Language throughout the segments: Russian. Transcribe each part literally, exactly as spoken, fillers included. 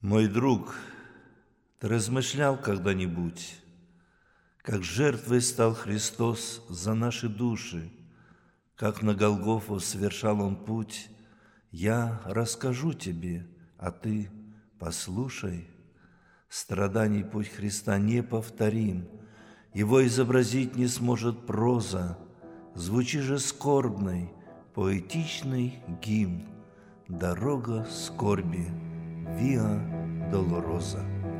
Мой друг, ты размышлял когда-нибудь, как жертвой стал Христос за наши души, как на Голгофу совершал Он путь? Я расскажу тебе, а ты послушай. Страданий путь Христа неповторим, Его изобразить не сможет проза. Звучи же скорбный, поэтичный гимн, дорога скорби, Виа Долороза.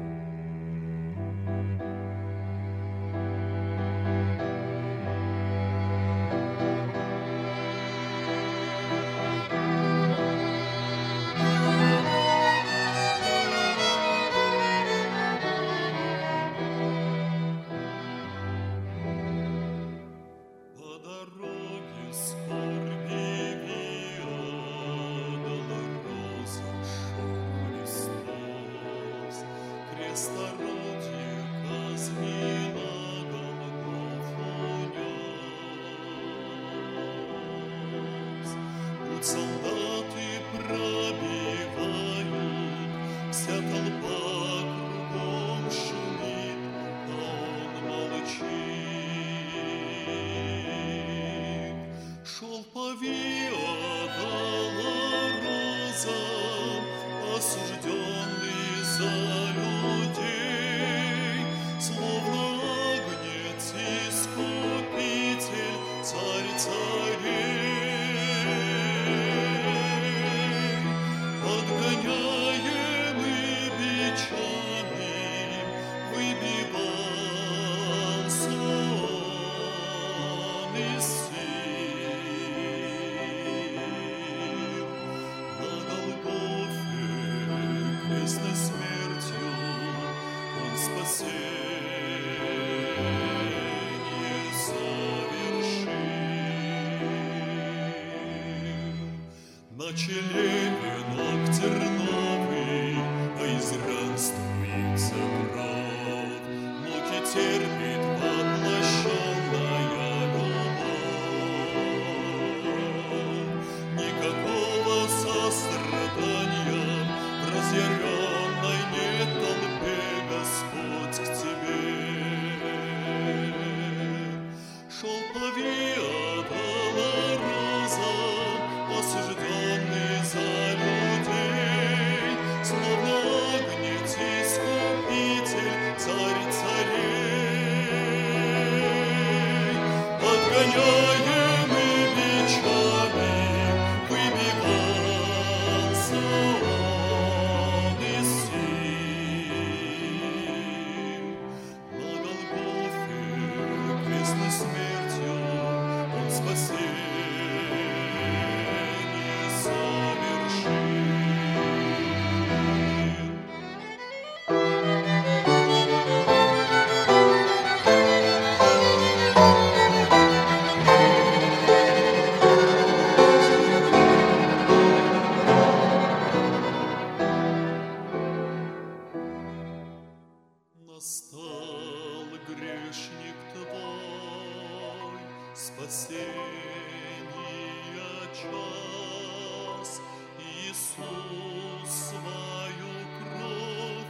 Солдаты пробивают, вся толпа кругом шумит, а он молчит. Шел по Виа Долороза, осужденный за людей, словно агнец искупитель, царь царей. Смертью Он спасение совершил. На челе венок терновый, а из ран струится кровь, муки терпит воплощенная любовь. Никакого сострадания разъяренной нет толпе, Господь к тебе. Шел по Виа Долороза, осужденный за людей, словно агнец искупитель, царь царей. Подгоняемый бичами, выбивался Он из сил. На Голгофе крестной смертью Он спасение совершил. Настал грешник твой, спасения час. Иисус свою кровь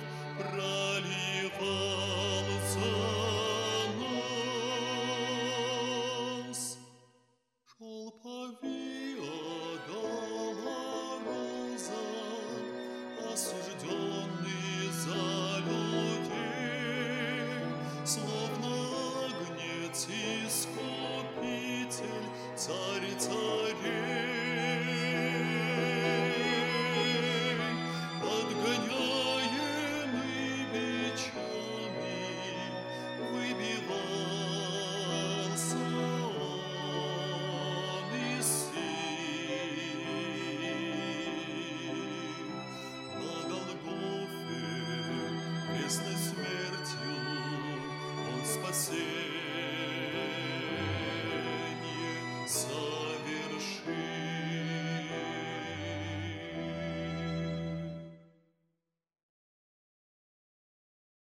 проливал за нас. Шел по Виа Долороза, осужденный за людей, словно агнец искупитель, царь царей.